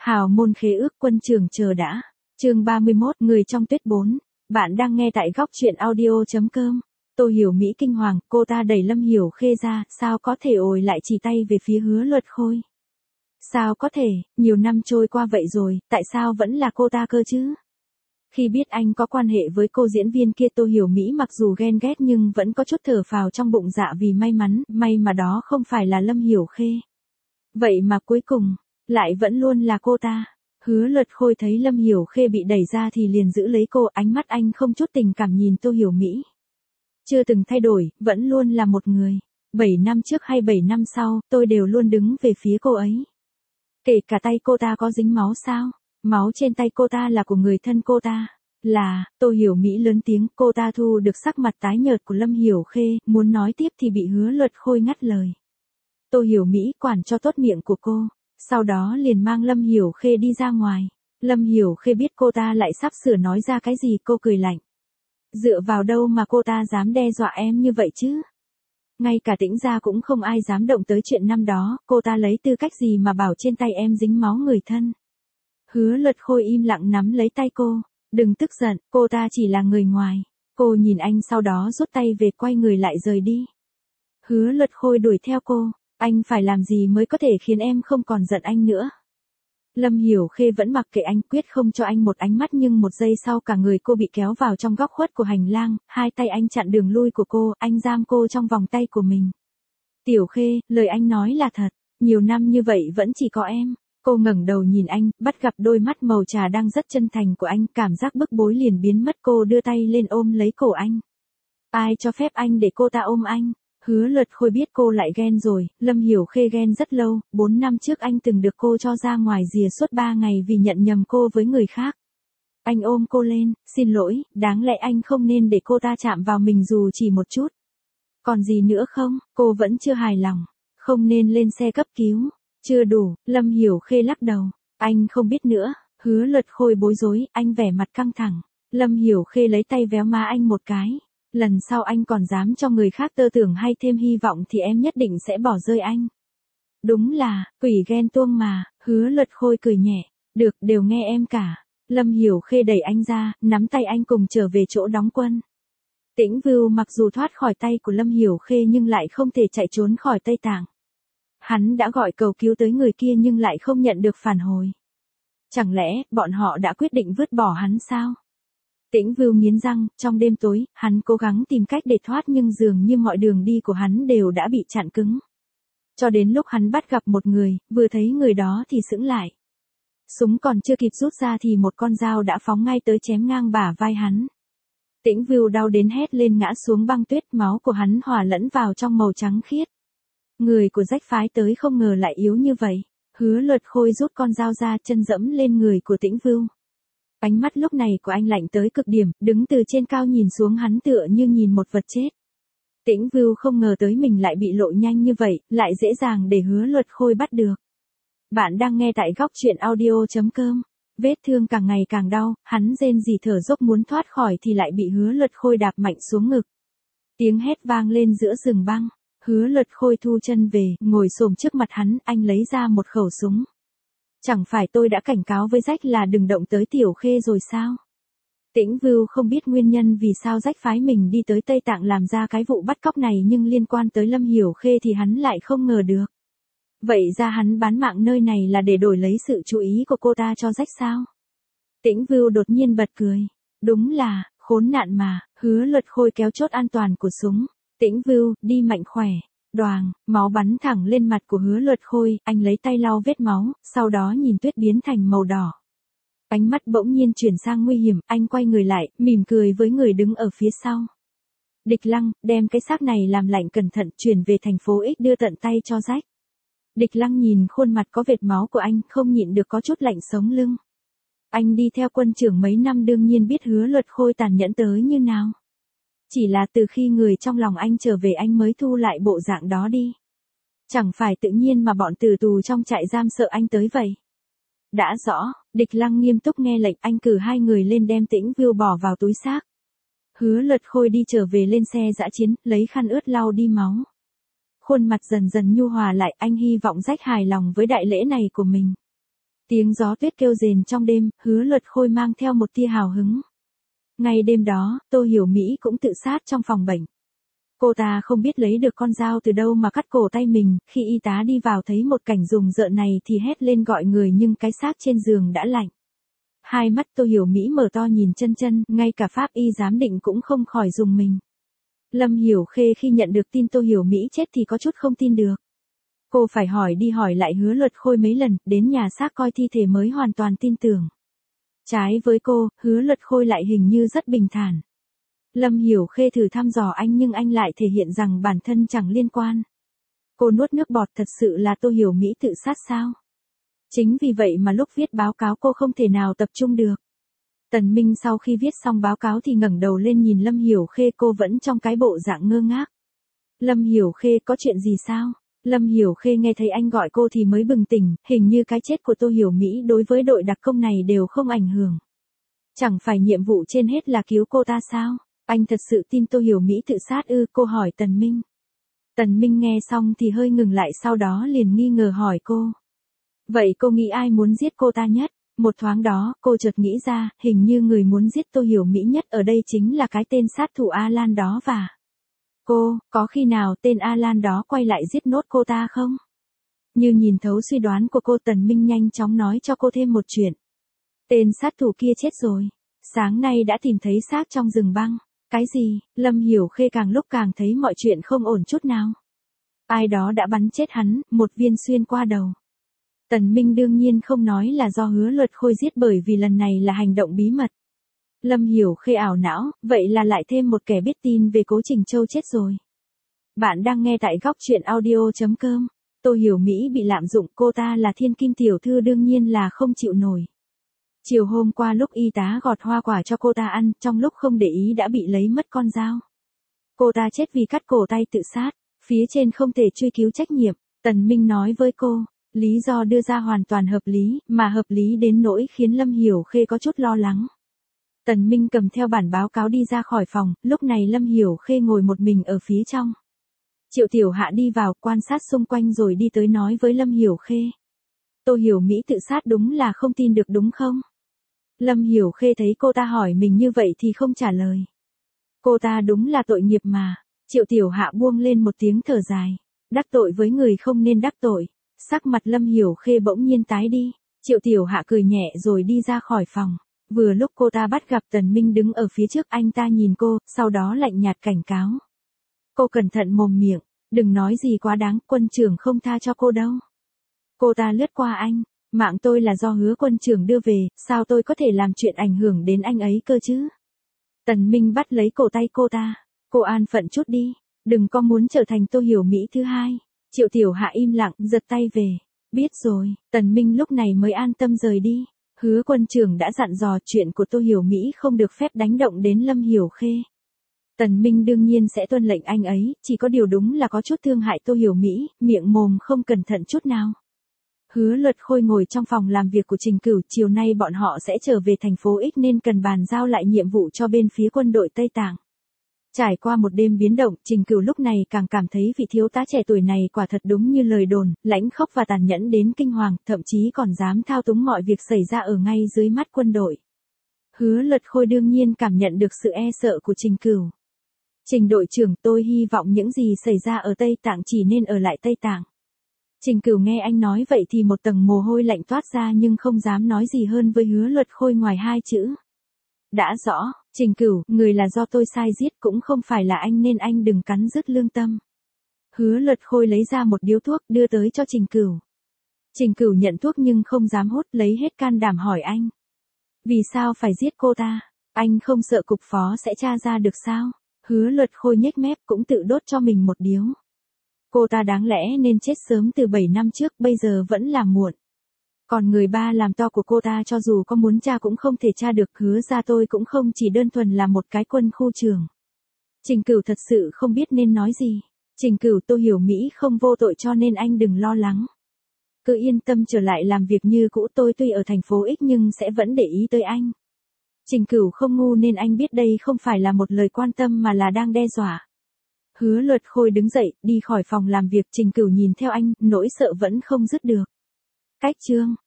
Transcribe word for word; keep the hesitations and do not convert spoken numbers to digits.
Hào môn khế ước quân trường chờ đã. Chương ba mươi mốt Người trong tuyết bốn. Bạn đang nghe tại góc truyện audio.com. Tô Hiểu Mỹ kinh hoàng, cô ta đẩy Lâm Hiểu Khê ra, sao có thể ồi lại chỉ tay về phía Hứa Luật Khôi. Sao có thể, nhiều năm trôi qua vậy rồi, tại sao vẫn là cô ta cơ chứ? Khi biết anh có quan hệ với cô diễn viên kia, Tô Hiểu Mỹ mặc dù ghen ghét nhưng vẫn có chút thở phào trong bụng dạ vì may mắn, may mà đó không phải là Lâm Hiểu Khê. Vậy mà cuối cùng, lại vẫn luôn là cô ta. Hứa Luật Khôi thấy Lâm Hiểu Khê bị đẩy ra thì liền giữ lấy cô, ánh mắt anh không chút tình cảm nhìn Tô Hiểu Mỹ. Chưa từng thay đổi, vẫn luôn là một người. Bảy năm trước hay bảy năm sau, tôi đều luôn đứng về phía cô ấy. Kể cả tay cô ta có dính máu sao? Máu trên tay cô ta là của người thân cô ta. Là, Tô Hiểu Mỹ lớn tiếng, cô ta thu được sắc mặt tái nhợt của Lâm Hiểu Khê, muốn nói tiếp thì bị Hứa Luật Khôi ngắt lời. Tô Hiểu Mỹ quản cho tốt miệng của cô, sau đó liền mang Lâm Hiểu Khê đi ra ngoài. Lâm Hiểu Khê biết cô ta lại sắp sửa nói ra cái gì, cô cười lạnh. Dựa vào đâu mà cô ta dám đe dọa em như vậy chứ? Ngay cả Tĩnh gia cũng không ai dám động tới chuyện năm đó, cô ta lấy tư cách gì mà bảo trên tay em dính máu người thân? Hứa Luật Khôi im lặng nắm lấy tay cô. Đừng tức giận, cô ta chỉ là người ngoài. Cô nhìn anh sau đó rút tay về, quay người lại rời đi. Hứa Luật Khôi đuổi theo cô. Anh phải làm gì mới có thể khiến em không còn giận anh nữa? Lâm Hiểu Khê vẫn mặc kệ anh, quyết không cho anh một ánh mắt, nhưng một giây sau cả người cô bị kéo vào trong góc khuất của hành lang, hai tay anh chặn đường lui của cô, anh giam cô trong vòng tay của mình. Tiểu Khê, lời anh nói là thật, nhiều năm như vậy vẫn chỉ có em. Cô ngẩng đầu nhìn anh, bắt gặp đôi mắt màu trà đang rất chân thành của anh, cảm giác bức bối liền biến mất, cô đưa tay lên ôm lấy cổ anh. Ai cho phép anh để cô ta ôm anh? Hứa Luật Khôi biết cô lại ghen rồi, Lâm Hiểu Khê ghen rất lâu, bốn năm trước anh từng được cô cho ra ngoài rìa suốt ba ngày vì nhận nhầm cô với người khác. Anh ôm cô lên, xin lỗi, đáng lẽ anh không nên để cô ta chạm vào mình dù chỉ một chút. Còn gì nữa không? Cô vẫn chưa hài lòng. Không nên lên xe cấp cứu. Chưa đủ, Lâm Hiểu Khê lắc đầu. Anh không biết nữa. Hứa Luật Khôi bối rối, anh vẻ mặt căng thẳng. Lâm Hiểu Khê lấy tay véo má anh một cái. Lần sau anh còn dám cho người khác tơ tưởng hay thêm hy vọng thì em nhất định sẽ bỏ rơi anh. Đúng là, quỷ ghen tuông mà. Hứa Luật Khôi cười nhẹ. Được, đều nghe em cả. Lâm Hiểu Khê đẩy anh ra, nắm tay anh cùng trở về chỗ đóng quân. Tĩnh Vưu mặc dù thoát khỏi tay của Lâm Hiểu Khê nhưng lại không thể chạy trốn khỏi Tây Tạng. Hắn đã gọi cầu cứu tới người kia nhưng lại không nhận được phản hồi. Chẳng lẽ, bọn họ đã quyết định vứt bỏ hắn sao? Tĩnh Vưu nghiến răng, trong đêm tối, hắn cố gắng tìm cách để thoát nhưng dường như mọi đường đi của hắn đều đã bị chặn cứng. Cho đến lúc hắn bắt gặp một người, vừa thấy người đó thì sững lại. Súng còn chưa kịp rút ra thì một con dao đã phóng ngay tới chém ngang bả vai hắn. Tĩnh Vưu đau đến hét lên ngã xuống băng tuyết, máu của hắn hòa lẫn vào trong màu trắng khiết. Người của Rách phái tới không ngờ lại yếu như vậy. Hứa Luật Khôi rút con dao ra, chân dẫm lên người của Tĩnh Vưu. Ánh mắt lúc này của anh lạnh tới cực điểm, đứng từ trên cao nhìn xuống hắn tựa như nhìn một vật chết. Tĩnh Vưu không ngờ tới mình lại bị lộ nhanh như vậy, lại dễ dàng để Hứa Luật Khôi bắt được. Bạn đang nghe tại góc truyện audio.com. Vết thương càng ngày càng đau, hắn rên rỉ thở dốc muốn thoát khỏi thì lại bị Hứa Luật Khôi đạp mạnh xuống ngực. Tiếng hét vang lên giữa rừng băng. Hứa Luật Khôi thu chân về, ngồi xổm trước mặt hắn, anh lấy ra một khẩu súng. Chẳng phải tôi đã cảnh cáo với Rách là đừng động tới Tiểu Khê rồi sao? Tĩnh Vưu không biết nguyên nhân vì sao Rách phái mình đi tới Tây Tạng làm ra cái vụ bắt cóc này, nhưng liên quan tới Lâm Hiểu Khê thì hắn lại không ngờ được. Vậy ra hắn bán mạng nơi này là để đổi lấy sự chú ý của cô ta cho Rách sao? Tĩnh Vưu đột nhiên bật cười. Đúng là, khốn nạn mà. Hứa Luật Khôi kéo chốt an toàn của súng. Tĩnh Vưu, đi mạnh khỏe. Đoàng, máu bắn thẳng lên mặt của Hứa Luật Khôi, anh lấy tay lau vết máu, sau đó nhìn tuyết biến thành màu đỏ. Ánh mắt bỗng nhiên chuyển sang nguy hiểm, anh quay người lại, mỉm cười với người đứng ở phía sau. Địch Lăng, đem cái xác này làm lạnh cẩn thận, chuyển về thành phố X đưa tận tay cho Rách. Địch Lăng nhìn khuôn mặt có vệt máu của anh, không nhịn được có chút lạnh sống lưng. Anh đi theo quân trưởng mấy năm đương nhiên biết Hứa Luật Khôi tàn nhẫn tới như nào. Chỉ là từ khi người trong lòng anh trở về anh mới thu lại bộ dạng đó đi. Chẳng phải tự nhiên mà bọn tử tù trong trại giam sợ anh tới vậy. Đã rõ, Địch Lăng nghiêm túc nghe lệnh, anh cử hai người lên đem Tĩnh Vưu bỏ vào túi xác. Hứa Luật Khôi đi trở về lên xe dã chiến, lấy khăn ướt lau đi máu. Khuôn mặt dần dần nhu hòa lại, anh hy vọng Rách hài lòng với đại lễ này của mình. Tiếng gió tuyết kêu rền trong đêm, Hứa Luật Khôi mang theo một tia hào hứng. Ngay đêm đó, Tô Hiểu Mỹ cũng tự sát trong phòng bệnh. Cô ta không biết lấy được con dao từ đâu mà cắt cổ tay mình, khi y tá đi vào thấy một cảnh rùng rợn này thì hét lên gọi người nhưng cái xác trên giường đã lạnh. Hai mắt Tô Hiểu Mỹ mở to nhìn chân chân, ngay cả pháp y giám định cũng không khỏi rùng mình. Lâm Hiểu Khê khi nhận được tin Tô Hiểu Mỹ chết thì có chút không tin được. Cô phải hỏi đi hỏi lại Hứa Luật Khôi mấy lần, đến nhà xác coi thi thể mới hoàn toàn tin tưởng. Trái với cô, Hứa Luật Khôi lại hình như rất bình thản. Lâm Hiểu Khê thử thăm dò anh nhưng anh lại thể hiện rằng bản thân chẳng liên quan. Cô nuốt nước bọt, thật sự là Tô Hiểu Mỹ tự sát sao? Chính vì vậy mà lúc viết báo cáo cô không thể nào tập trung được. Tần Minh sau khi viết xong báo cáo thì ngẩng đầu lên nhìn Lâm Hiểu Khê, cô vẫn trong cái bộ dạng ngơ ngác. Lâm Hiểu Khê, có chuyện gì sao? Lâm Hiểu Khê nghe thấy anh gọi cô thì mới bừng tỉnh, hình như cái chết của Tô Hiểu Mỹ đối với đội đặc công này đều không ảnh hưởng. Chẳng phải nhiệm vụ trên hết là cứu cô ta sao? Anh thật sự tin Tô Hiểu Mỹ tự sát ư? Cô hỏi Tần Minh. Tần Minh nghe xong thì hơi ngừng lại, sau đó liền nghi ngờ hỏi cô. Vậy cô nghĩ ai muốn giết cô ta nhất? Một thoáng đó, cô chợt nghĩ ra, hình như người muốn giết Tô Hiểu Mỹ nhất ở đây chính là cái tên sát thủ Alan đó và... Cô, có khi nào tên Alan đó quay lại giết nốt cô ta không? Như nhìn thấu suy đoán của cô, Tần Minh nhanh chóng nói cho cô thêm một chuyện. Tên sát thủ kia chết rồi. Sáng nay đã tìm thấy xác trong rừng băng. Cái gì? Lâm Hiểu Khê càng lúc càng thấy mọi chuyện không ổn chút nào. Ai đó đã bắn chết hắn, một viên xuyên qua đầu. Tần Minh đương nhiên không nói là do Hứa Luật Khôi giết bởi vì lần này là hành động bí mật. Lâm Hiểu Khê ảo não, vậy là lại thêm một kẻ biết tin về Cố Trình Châu chết rồi. Bạn đang nghe tại góc truyện audio chấm com. Tô Hiểu Mỹ bị lạm dụng, cô ta là thiên kim tiểu thư đương nhiên là không chịu nổi. Chiều hôm qua lúc y tá gọt hoa quả cho cô ta ăn, trong lúc không để ý đã bị lấy mất con dao. Cô ta chết vì cắt cổ tay tự sát, phía trên không thể truy cứu trách nhiệm. Tần Minh nói với cô, lý do đưa ra hoàn toàn hợp lý, mà hợp lý đến nỗi khiến Lâm Hiểu Khê có chút lo lắng. Tần Minh cầm theo bản báo cáo đi ra khỏi phòng, lúc này Lâm Hiểu Khê ngồi một mình ở phía trong. Triệu Tiểu Hạ đi vào quan sát xung quanh rồi đi tới nói với Lâm Hiểu Khê. Tô Hiểu Mỹ tự sát đúng là không tin được đúng không? Lâm Hiểu Khê thấy cô ta hỏi mình như vậy thì không trả lời. Cô ta đúng là tội nghiệp mà. Triệu Tiểu Hạ buông lên một tiếng thở dài. Đắc tội với người không nên đắc tội. Sắc mặt Lâm Hiểu Khê bỗng nhiên tái đi. Triệu Tiểu Hạ cười nhẹ rồi đi ra khỏi phòng. Vừa lúc cô ta bắt gặp Tần Minh đứng ở phía trước, anh ta nhìn cô, sau đó lạnh nhạt cảnh cáo. Cô cẩn thận mồm miệng, đừng nói gì quá đáng, quân trưởng không tha cho cô đâu. Cô ta lướt qua anh, mạng tôi là do Hứa quân trưởng đưa về, sao tôi có thể làm chuyện ảnh hưởng đến anh ấy cơ chứ? Tần Minh bắt lấy cổ tay cô ta, cô an phận chút đi, đừng có muốn trở thành Tô Hiểu Mỹ thứ hai. Triệu Tiểu Hạ im lặng, giật tay về. Biết rồi, Tần Minh lúc này mới an tâm rời đi. Hứa quân trưởng đã dặn dò chuyện của Tô Hiểu Mỹ không được phép đánh động đến Lâm Hiểu Khê. Tần Minh đương nhiên sẽ tuân lệnh anh ấy, chỉ có điều đúng là có chút thương hại Tô Hiểu Mỹ, miệng mồm không cẩn thận chút nào. Hứa Luật Khôi ngồi trong phòng làm việc của Trình Cửu, chiều nay bọn họ sẽ trở về thành phố X nên cần bàn giao lại nhiệm vụ cho bên phía quân đội Tây Tạng. Trải qua một đêm biến động, Trình Cửu lúc này càng cảm thấy vị thiếu tá trẻ tuổi này quả thật đúng như lời đồn, lãnh khốc và tàn nhẫn đến kinh hoàng, thậm chí còn dám thao túng mọi việc xảy ra ở ngay dưới mắt quân đội. Hứa Luật Khôi đương nhiên cảm nhận được sự e sợ của Trình Cửu. Trình đội trưởng, tôi hy vọng những gì xảy ra ở Tây Tạng chỉ nên ở lại Tây Tạng. Trình Cửu nghe anh nói vậy thì một tầng mồ hôi lạnh toát ra nhưng không dám nói gì hơn với Hứa Luật Khôi ngoài hai chữ. Đã rõ, Trình Cửu, người là do tôi sai giết cũng không phải là anh nên anh đừng cắn rứt lương tâm. Hứa Luật Khôi lấy ra một điếu thuốc đưa tới cho Trình Cửu. Trình Cửu nhận thuốc nhưng không dám hút, lấy hết can đảm hỏi anh. Vì sao phải giết cô ta? Anh không sợ cục phó sẽ tra ra được sao? Hứa Luật Khôi nhếch mép cũng tự đốt cho mình một điếu. Cô ta đáng lẽ nên chết sớm từ bảy năm trước, bây giờ vẫn là muộn. Còn người ba làm to của cô ta cho dù có muốn tra cũng không thể tra được, Hứa ra tôi cũng không chỉ đơn thuần là một cái quân khu trưởng. Trình Cửu thật sự không biết nên nói gì. Trình Cửu, Tô Hiểu Mỹ không vô tội cho nên anh đừng lo lắng. Cứ yên tâm trở lại làm việc như cũ, tôi tuy ở thành phố X nhưng sẽ vẫn để ý tới anh. Trình Cửu không ngu nên anh biết đây không phải là một lời quan tâm mà là đang đe dọa. Hứa Luật Khôi đứng dậy, đi khỏi phòng làm việc, Trình Cửu nhìn theo anh, nỗi sợ vẫn không dứt được. Cách chương